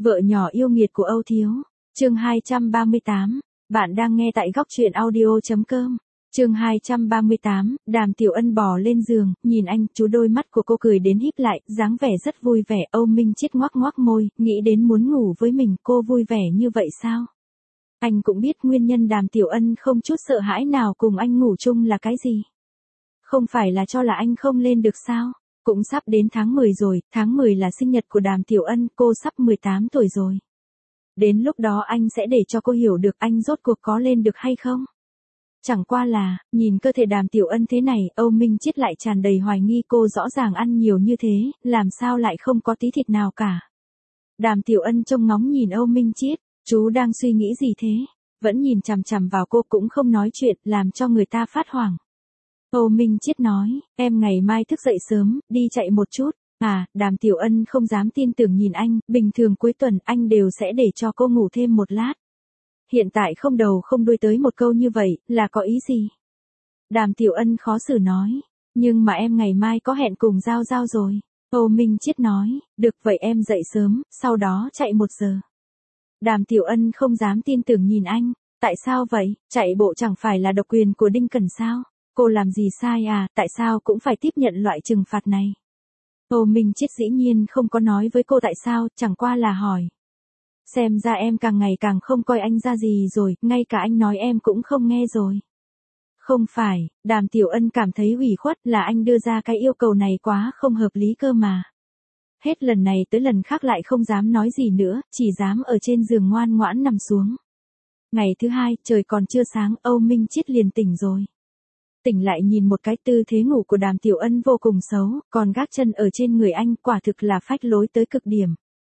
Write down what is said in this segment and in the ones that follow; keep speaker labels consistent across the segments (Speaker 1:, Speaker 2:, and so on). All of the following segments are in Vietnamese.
Speaker 1: Vợ nhỏ yêu nghiệt của Âu Thiếu. Chương 238. Bạn đang nghe tại góc truyện audio.com. Chương 238, Đàm Tiểu Ân bò lên giường, nhìn anh, chú đôi mắt của cô cười đến híp lại, dáng vẻ rất vui vẻ. Âu Minh Chiết ngoác ngoác môi, nghĩ đến muốn ngủ với mình, cô vui vẻ như vậy sao? Anh cũng biết nguyên nhân Đàm Tiểu Ân không chút sợ hãi nào cùng anh ngủ chung là cái gì. Không phải là cho là anh không lên được sao? Cũng sắp đến tháng 10 rồi, tháng 10 là sinh nhật của Đàm Tiểu Ân, cô sắp 18 tuổi rồi. Đến lúc đó anh sẽ để cho cô hiểu được anh rốt cuộc có lên được hay không. Chẳng qua là, nhìn cơ thể Đàm Tiểu Ân thế này, Âu Minh Chiết lại tràn đầy hoài nghi, cô rõ ràng ăn nhiều như thế, làm sao lại không có tí thịt nào cả. Đàm Tiểu Ân trông ngóng nhìn Âu Minh Chiết, chú đang suy nghĩ gì thế? Vẫn nhìn chằm chằm vào cô cũng không nói chuyện, làm cho người ta phát hoảng. Âu Minh Chiết nói, em ngày mai thức dậy sớm, đi chạy một chút. À, Đàm Tiểu Ân không dám tin tưởng nhìn anh, bình thường cuối tuần anh đều sẽ để cho cô ngủ thêm một lát. Hiện tại không đầu không đuôi tới một câu như vậy, là có ý gì? Đàm Tiểu Ân khó xử nói, nhưng mà em ngày mai có hẹn cùng Giao Giao rồi. Âu Minh Chiết nói, được vậy em dậy sớm, sau đó chạy 1 giờ. Đàm Tiểu Ân không dám tin tưởng nhìn anh, tại sao vậy, chạy bộ chẳng phải là độc quyền của Đinh Cẩn sao? Cô làm gì sai à, tại sao cũng phải tiếp nhận loại trừng phạt này? Âu Minh Chiết dĩ nhiên không có nói với cô tại sao, chẳng qua là hỏi. Xem ra em càng ngày càng không coi anh ra gì rồi, ngay cả anh nói em cũng không nghe rồi. Không phải, Đàm Tiểu Ân cảm thấy ủy khuất là anh đưa ra cái yêu cầu này quá không hợp lý cơ mà. Hết lần này tới lần khác lại không dám nói gì nữa, chỉ dám ở trên giường ngoan ngoãn nằm xuống. Ngày thứ hai, trời còn chưa sáng, Âu Minh Chiết liền tỉnh rồi. Tỉnh lại nhìn một cái tư thế ngủ của Đàm Tiểu Ân vô cùng xấu, còn gác chân ở trên người anh, quả thực là phách lối tới cực điểm.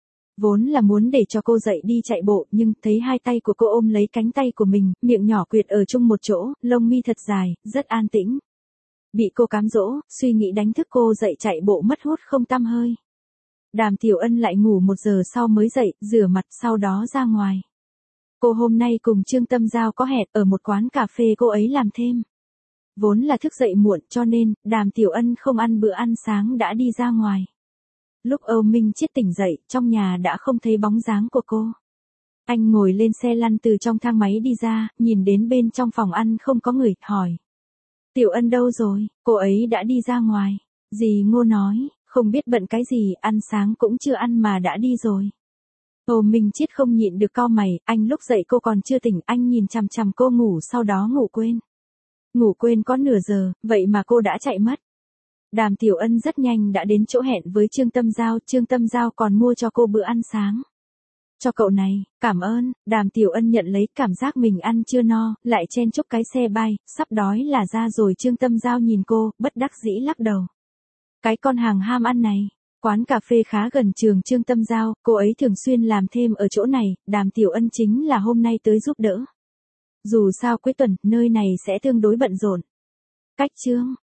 Speaker 1: Vốn là muốn để cho cô dậy đi chạy bộ, nhưng thấy hai tay của cô ôm lấy cánh tay của mình, miệng nhỏ quyệt ở chung một chỗ, lông mi thật dài, rất an tĩnh. Bị cô cám dỗ, suy nghĩ đánh thức cô dậy chạy bộ mất hút không tăm hơi. Đàm Tiểu Ân lại ngủ 1 giờ sau mới dậy, rửa mặt sau đó ra ngoài. Cô hôm nay cùng Trương Tâm Giao có hẹn ở một quán cà phê cô ấy làm thêm. Vốn là thức dậy muộn cho nên, Đàm Tiểu Ân không ăn bữa ăn sáng đã đi ra ngoài. Lúc Âu Minh Chiết tỉnh dậy, trong nhà đã không thấy bóng dáng của cô. Anh ngồi lên xe lăn từ trong thang máy đi ra, nhìn đến bên trong phòng ăn không có người, hỏi. Tiểu Ân đâu rồi, cô ấy đã đi ra ngoài. Dì Ngô nói, không biết bận cái gì, ăn sáng cũng chưa ăn mà đã đi rồi. Âu Minh Chiết không nhịn được cau mày, anh lúc dậy cô còn chưa tỉnh, anh nhìn chằm chằm cô ngủ sau đó ngủ quên. Ngủ quên có nửa giờ, vậy mà cô đã chạy mất. Đàm Tiểu Ân rất nhanh đã đến chỗ hẹn với Trương Tâm Giao còn mua cho cô bữa ăn sáng. Cho cậu này, cảm ơn, Đàm Tiểu Ân nhận lấy, cảm giác mình ăn chưa no, lại chen chúc cái xe bay, sắp đói là ra rồi. Trương Tâm Giao nhìn cô, bất đắc dĩ lắc đầu. Cái con hàng ham ăn này, quán cà phê khá gần trường Trương Tâm Giao, cô ấy thường xuyên làm thêm ở chỗ này, Đàm Tiểu Ân chính là hôm nay tới giúp đỡ. Dù sao cuối tuần, nơi này sẽ tương đối bận rộn. Cách chương